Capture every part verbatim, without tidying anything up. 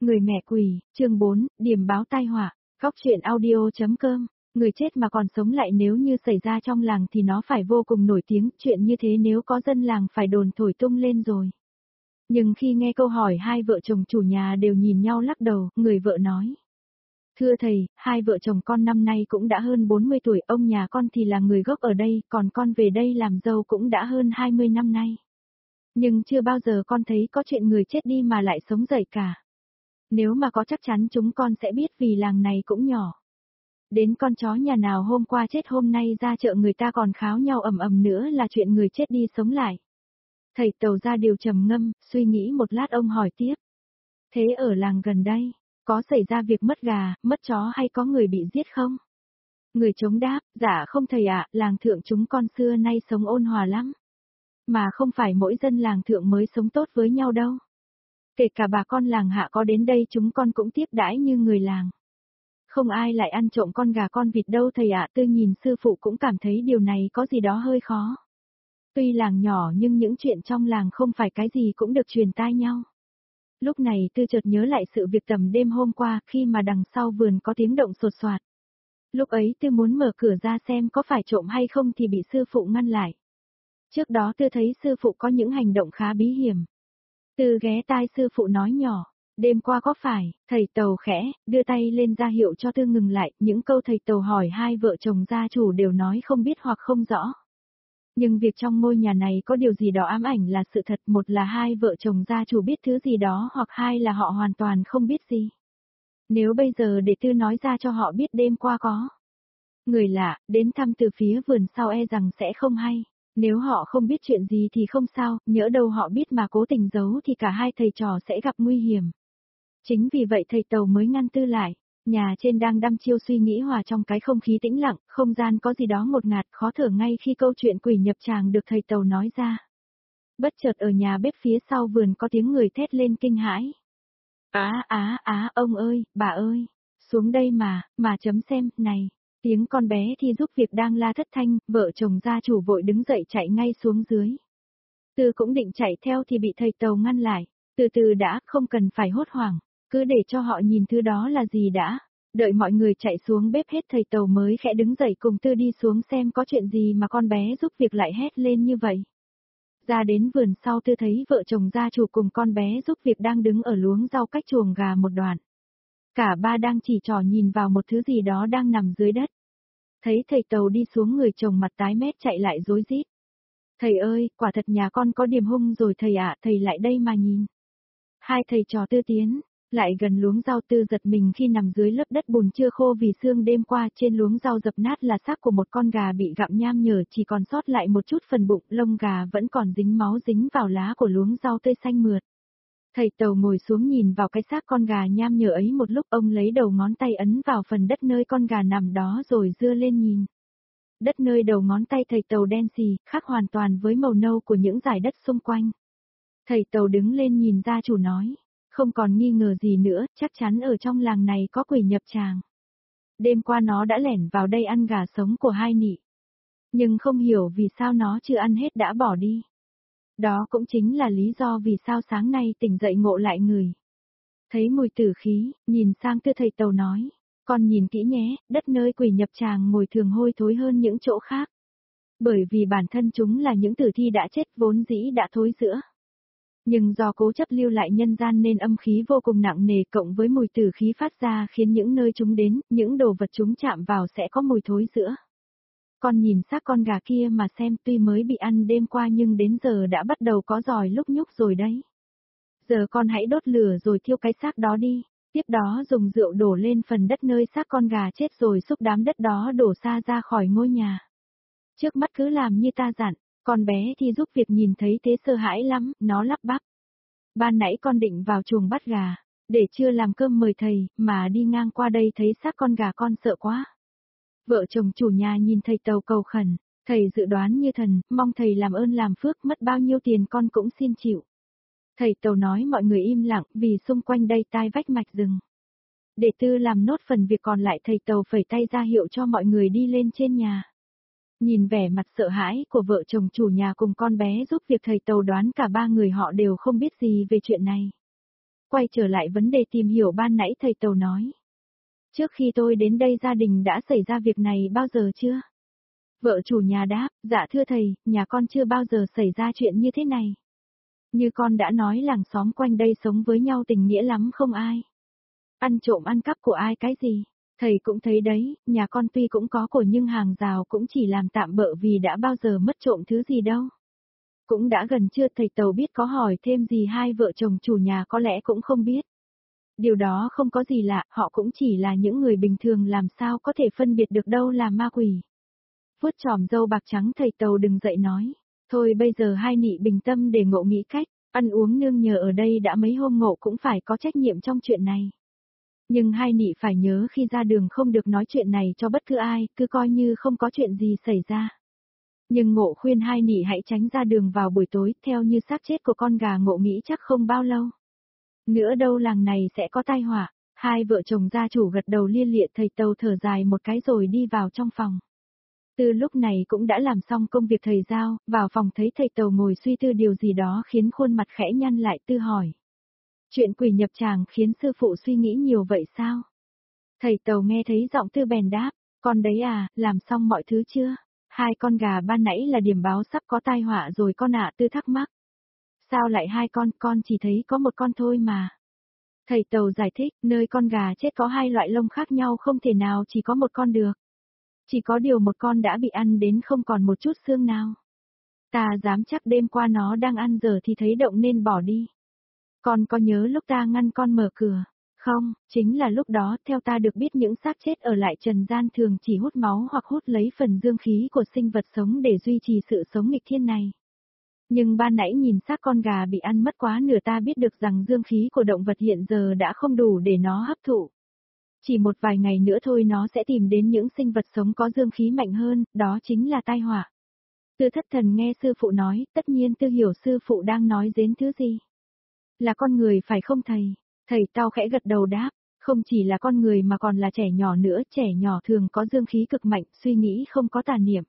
Người mẹ quỷ, chương bốn, điểm báo tai họa, góc truyện audio.com, người chết mà còn sống lại nếu như xảy ra trong làng thì nó phải vô cùng nổi tiếng, chuyện như thế nếu có dân làng phải đồn thổi tung lên rồi. Nhưng khi nghe câu hỏi hai vợ chồng chủ nhà đều nhìn nhau lắc đầu, người vợ nói. Thưa thầy, hai vợ chồng con năm nay cũng đã hơn bốn mươi tuổi, ông nhà con thì là người gốc ở đây, còn con về đây làm dâu cũng đã hơn hai mươi năm nay. Nhưng chưa bao giờ con thấy có chuyện người chết đi mà lại sống dậy cả. Nếu mà có chắc chắn chúng con sẽ biết vì làng này cũng nhỏ. Đến con chó nhà nào hôm qua chết hôm nay ra chợ người ta còn kháo nhau ầm ầm nữa là chuyện người chết đi sống lại. Thầy Tàu ra điều trầm ngâm, suy nghĩ một lát ông hỏi tiếp. Thế ở làng gần đây, có xảy ra việc mất gà, mất chó hay có người bị giết không? Người chống đáp, dạ không thầy ạ, làng thượng chúng con xưa nay sống ôn hòa lắm. Mà không phải mỗi dân làng thượng mới sống tốt với nhau đâu. Kể cả bà con làng hạ có đến đây chúng con cũng tiếp đãi như người làng. Không ai lại ăn trộm con gà con vịt đâu thầy ạ, Tư nhìn sư phụ cũng cảm thấy điều này có gì đó hơi khó. Tuy làng nhỏ nhưng những chuyện trong làng không phải cái gì cũng được truyền tai nhau. Lúc này Tư chợt nhớ lại sự việc tầm đêm hôm qua khi mà đằng sau vườn có tiếng động sột soạt. Lúc ấy Tư muốn mở cửa ra xem có phải trộm hay không thì bị sư phụ ngăn lại. Trước đó Tư thấy sư phụ có những hành động khá bí hiểm. Tư ghé tai sư phụ nói nhỏ, đêm qua có phải, thầy Tàu khẽ, đưa tay lên ra hiệu cho Tư ngừng lại, những câu thầy Tàu hỏi hai vợ chồng gia chủ đều nói không biết hoặc không rõ. Nhưng việc trong ngôi nhà này có điều gì đó ám ảnh là sự thật, một là hai vợ chồng gia chủ biết thứ gì đó hoặc hai là họ hoàn toàn không biết gì. Nếu bây giờ để Tư nói ra cho họ biết đêm qua có người lạ, đến thăm từ phía vườn sau e rằng sẽ không hay. Nếu họ không biết chuyện gì thì không sao, nhỡ đâu họ biết mà cố tình giấu thì cả hai thầy trò sẽ gặp nguy hiểm. Chính vì vậy thầy Tàu mới ngăn Tư lại. Nhà trên đang đăm chiêu suy nghĩ hòa trong cái không khí tĩnh lặng, không gian có gì đó ngột ngạt khó thở ngay khi câu chuyện quỷ nhập tràng được thầy Tàu nói ra. Bất chợt ở nhà bếp phía sau vườn có tiếng người thét lên kinh hãi. Á á á ông ơi, bà ơi, xuống đây mà, mà chấm xem, này. Tiếng con bé Thi giúp việc đang la thất thanh, vợ chồng gia chủ vội đứng dậy chạy ngay xuống dưới. Tư cũng định chạy theo thì bị thầy Tàu ngăn lại. Từ từ đã, không cần phải hốt hoảng, cứ để cho họ nhìn thứ đó là gì đã. Đợi mọi người chạy xuống bếp hết thầy Tàu mới khẽ đứng dậy cùng Tư đi xuống xem có chuyện gì mà con bé giúp việc lại hét lên như vậy. Ra đến vườn sau Tư thấy vợ chồng gia chủ cùng con bé giúp việc đang đứng ở luống rau cách chuồng gà một đoạn. Cả ba đang chỉ trỏ nhìn vào một thứ gì đó đang nằm dưới đất. Thấy thầy Tàu đi xuống người chồng mặt tái mét chạy lại rối rít. Thầy ơi, quả thật nhà con có điểm hung rồi thầy ạ, thầy lại đây mà nhìn. Hai thầy trò Tư tiến, lại gần luống rau. Tư giật mình khi nằm dưới lớp đất bùn chưa khô vì sương đêm qua trên luống rau dập nát là xác của một con gà bị gặm nham nhở chỉ còn sót lại một chút phần bụng, lông gà vẫn còn dính máu dính vào lá của luống rau tươi xanh mượt. Thầy Tàu ngồi xuống nhìn vào cái xác con gà nham nhở ấy một lúc, ông lấy đầu ngón tay ấn vào phần đất nơi con gà nằm đó rồi dưa lên nhìn. Đất nơi đầu ngón tay thầy Tàu đen xì, khác hoàn toàn với màu nâu của những dải đất xung quanh. Thầy Tàu đứng lên nhìn gia chủ nói, không còn nghi ngờ gì nữa, chắc chắn ở trong làng này có quỷ nhập tràng. Đêm qua nó đã lẻn vào đây ăn gà sống của hai nị. Nhưng không hiểu vì sao nó chưa ăn hết đã bỏ đi. Đó cũng chính là lý do vì sao sáng nay tỉnh dậy ngộ lại người. Thấy mùi tử khí, nhìn sang Tư thầy Tàu nói, con nhìn kỹ nhé, đất nơi quỷ nhập tràng ngồi thường hôi thối hơn những chỗ khác. Bởi vì bản thân chúng là những tử thi đã chết vốn dĩ đã thối rữa. Nhưng do cố chấp lưu lại nhân gian nên âm khí vô cùng nặng nề cộng với mùi tử khí phát ra khiến những nơi chúng đến, những đồ vật chúng chạm vào sẽ có mùi thối rữa. Con nhìn xác con gà kia mà xem, tuy mới bị ăn đêm qua nhưng đến giờ đã bắt đầu có giòi lúc nhúc rồi đấy. Giờ con hãy đốt lửa rồi thiêu cái xác đó đi, tiếp đó dùng rượu đổ lên phần đất nơi xác con gà chết rồi xúc đám đất đó đổ xa ra khỏi ngôi nhà. Trước mắt cứ làm như ta dặn. Con bé Thi giúp việc nhìn thấy thế sợ hãi lắm, nó lắp bắp. Ban nãy con định vào chuồng bắt gà, để chưa làm cơm mời thầy, mà đi ngang qua đây thấy xác con gà con sợ quá. Vợ chồng chủ nhà nhìn thầy Tàu cầu khẩn, thầy dự đoán như thần, mong thầy làm ơn làm phước, mất bao nhiêu tiền con cũng xin chịu. Thầy Tàu nói mọi người im lặng vì xung quanh đây tai vách mạch rừng. Để Tư làm nốt phần việc còn lại thầy Tàu phẩy tay ra hiệu cho mọi người đi lên trên nhà. Nhìn vẻ mặt sợ hãi của vợ chồng chủ nhà cùng con bé giúp việc thầy Tàu đoán cả ba người họ đều không biết gì về chuyện này. Quay trở lại vấn đề tìm hiểu ban nãy thầy Tàu nói. Trước khi tôi đến đây gia đình đã xảy ra việc này bao giờ chưa? Vợ chủ nhà đáp, dạ thưa thầy, nhà con chưa bao giờ xảy ra chuyện như thế này. Như con đã nói làng xóm quanh đây sống với nhau tình nghĩa lắm không ai. Ăn trộm ăn cắp của ai cái gì. Thầy cũng thấy đấy, nhà con tuy cũng có của nhưng hàng rào cũng chỉ làm tạm bợ vì đã bao giờ mất trộm thứ gì đâu. Cũng đã gần chưa thầy Tàu biết có hỏi thêm gì hai vợ chồng chủ nhà có lẽ cũng không biết. Điều đó không có gì lạ, họ cũng chỉ là những người bình thường làm sao có thể phân biệt được đâu là ma quỷ. Vuốt chòm râu bạc trắng thầy Tàu đứng dậy nói, thôi bây giờ hai nị bình tâm để ngộ nghĩ cách, ăn uống nương nhờ ở đây đã mấy hôm ngộ cũng phải có trách nhiệm trong chuyện này. Nhưng hai nị phải nhớ khi ra đường không được nói chuyện này cho bất cứ ai, cứ coi như không có chuyện gì xảy ra. Nhưng ngộ khuyên hai nị hãy tránh ra đường vào buổi tối, theo như xác chết của con gà ngộ nghĩ chắc không bao lâu nữa đâu làng này sẽ có tai họa. Hai vợ chồng gia chủ gật đầu lia lịa thầy Tàu thở dài một cái rồi đi vào trong phòng. Từ lúc này cũng đã làm xong công việc thầy giao, vào phòng thấy thầy Tàu ngồi suy tư điều gì đó khiến khuôn mặt khẽ nhăn lại tư hỏi. Chuyện quỷ nhập tràng khiến sư phụ suy nghĩ nhiều vậy sao? Thầy Tàu nghe thấy giọng Tư bèn đáp, con đấy à, làm xong mọi thứ chưa? Hai con gà ban nãy là điểm báo sắp có tai họa rồi con ạ. Tư thắc mắc. Sao lại hai con, con chỉ thấy có một con thôi mà. Thầy Tàu giải thích, nơi con gà chết có hai loại lông khác nhau không thể nào chỉ có một con được. Chỉ có điều một con đã bị ăn đến không còn một chút xương nào. Ta dám chắc đêm qua nó đang ăn giờ thì thấy động nên bỏ đi. Con có nhớ lúc ta ngăn con mở cửa? Không, chính là lúc đó theo ta được biết những xác chết ở lại trần gian thường chỉ hút máu hoặc hút lấy phần dương khí của sinh vật sống để duy trì sự sống nghịch thiên này. Nhưng ban nãy nhìn xác con gà bị ăn mất quá nửa ta biết được rằng dương khí của động vật hiện giờ đã không đủ để nó hấp thụ. Chỉ một vài ngày nữa thôi nó sẽ tìm đến những sinh vật sống có dương khí mạnh hơn, đó chính là tai họa. Tư thất thần nghe sư phụ nói, tất nhiên Tư hiểu sư phụ đang nói đến thứ gì. Là con người phải không thầy? Thầy tao khẽ gật đầu đáp, không chỉ là con người mà còn là trẻ nhỏ nữa, trẻ nhỏ thường có dương khí cực mạnh, suy nghĩ không có tà niệm.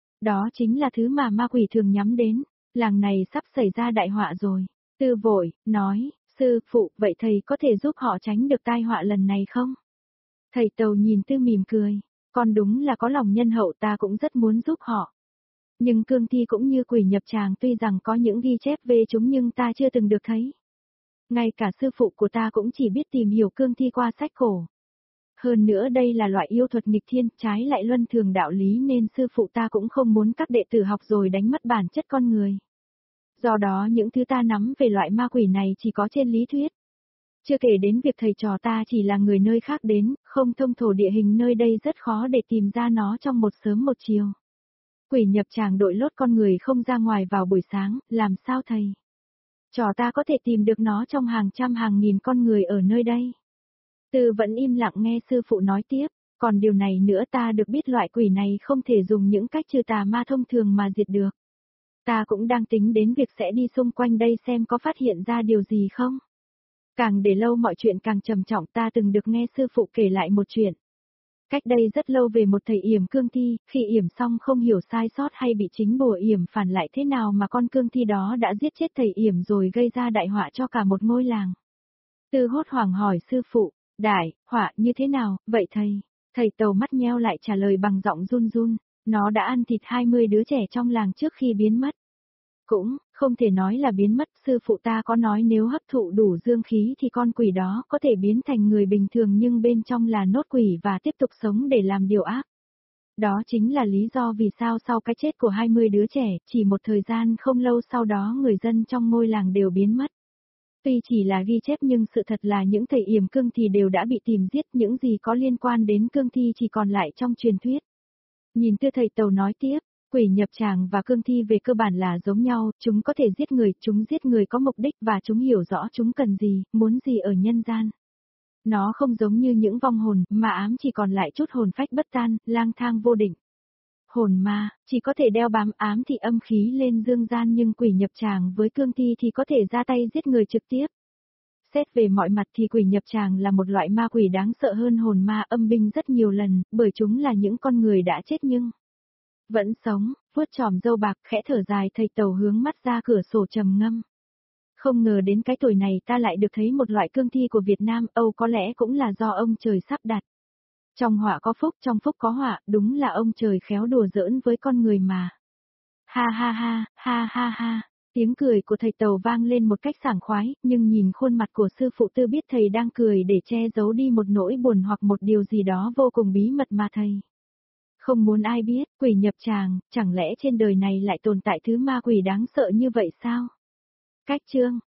Đó chính là thứ mà ma quỷ thường nhắm đến, làng này sắp xảy ra đại họa rồi. Tư vội, nói, sư phụ, vậy thầy có thể giúp họ tránh được tai họa lần này không? Thầy Tàu nhìn Tư mỉm cười, con đúng là có lòng nhân hậu ta cũng rất muốn giúp họ. Nhưng cương thi cũng như quỷ nhập tràng tuy rằng có những ghi chép về chúng nhưng ta chưa từng được thấy. Ngay cả sư phụ của ta cũng chỉ biết tìm hiểu cương thi qua sách cổ. Hơn nữa đây là loại yêu thuật nghịch thiên, trái lại luân thường đạo lý nên sư phụ ta cũng không muốn các đệ tử học rồi đánh mất bản chất con người. Do đó những thứ ta nắm về loại ma quỷ này chỉ có trên lý thuyết. Chưa kể đến việc thầy trò ta chỉ là người nơi khác đến, không thông thổ địa hình nơi đây rất khó để tìm ra nó trong một sớm một chiều. Quỷ nhập tràng đội lốt con người không ra ngoài vào buổi sáng, làm sao thầy? Trò ta có thể tìm được nó trong hàng trăm hàng nghìn con người ở nơi đây. Tư vẫn im lặng nghe sư phụ nói tiếp, còn điều này nữa ta được biết loại quỷ này không thể dùng những cách trừ tà ma thông thường mà diệt được. Ta cũng đang tính đến việc sẽ đi xung quanh đây xem có phát hiện ra điều gì không. Càng để lâu mọi chuyện càng trầm trọng ta từng được nghe sư phụ kể lại một chuyện. Cách đây rất lâu về một thầy yểm cương thi, khi yểm xong không hiểu sai sót hay bị chính bùa yểm phản lại thế nào mà con cương thi đó đã giết chết thầy yểm rồi gây ra đại họa cho cả một ngôi làng. Tư hốt hoảng hỏi sư phụ, đại, họa như thế nào, vậy thầy? Thầy Tàu mắt nheo lại trả lời bằng giọng run run, nó đã ăn thịt hai mươi đứa trẻ trong làng trước khi biến mất. Cũng, không thể nói là biến mất, sư phụ ta có nói nếu hấp thụ đủ dương khí thì con quỷ đó có thể biến thành người bình thường nhưng bên trong là nốt quỷ và tiếp tục sống để làm điều ác. Đó chính là lý do vì sao sau cái chết của hai mươi đứa trẻ, chỉ một thời gian không lâu sau đó người dân trong ngôi làng đều biến mất. Tuy chỉ là ghi chép nhưng sự thật là những thầy yểm cương thì đều đã bị tìm giết, những gì có liên quan đến cương thi chỉ còn lại trong truyền thuyết. Nhìn Tư thầy Tàu nói tiếp. Quỷ nhập tràng và cương thi về cơ bản là giống nhau, chúng có thể giết người, chúng giết người có mục đích và chúng hiểu rõ chúng cần gì, muốn gì ở nhân gian. Nó không giống như những vong hồn, mà ám chỉ còn lại chút hồn phách bất tan, lang thang vô định. Hồn ma, chỉ có thể đeo bám ám thị âm khí lên dương gian nhưng quỷ nhập tràng với cương thi thì có thể ra tay giết người trực tiếp. Xét về mọi mặt thì quỷ nhập tràng là một loại ma quỷ đáng sợ hơn hồn ma âm binh rất nhiều lần, bởi chúng là những con người đã chết nhưng vẫn sống, vuốt chòm râu bạc khẽ thở dài thầy Tàu hướng mắt ra cửa sổ trầm ngâm. Không ngờ đến cái tuổi này ta lại được thấy một loại cương thi của Việt Nam, Âu có lẽ cũng là do ông trời sắp đặt. Trong họa có phúc, trong phúc có họa, đúng là ông trời khéo đùa giỡn với con người mà. Ha ha ha, ha ha ha. Tiếng cười của thầy Tàu vang lên một cách sảng khoái, nhưng nhìn khuôn mặt của sư phụ Tư biết thầy đang cười để che giấu đi một nỗi buồn hoặc một điều gì đó vô cùng bí mật mà thầy không muốn ai biết. Quỷ nhập tràng, chẳng lẽ trên đời này lại tồn tại thứ ma quỷ đáng sợ như vậy sao? Cách chương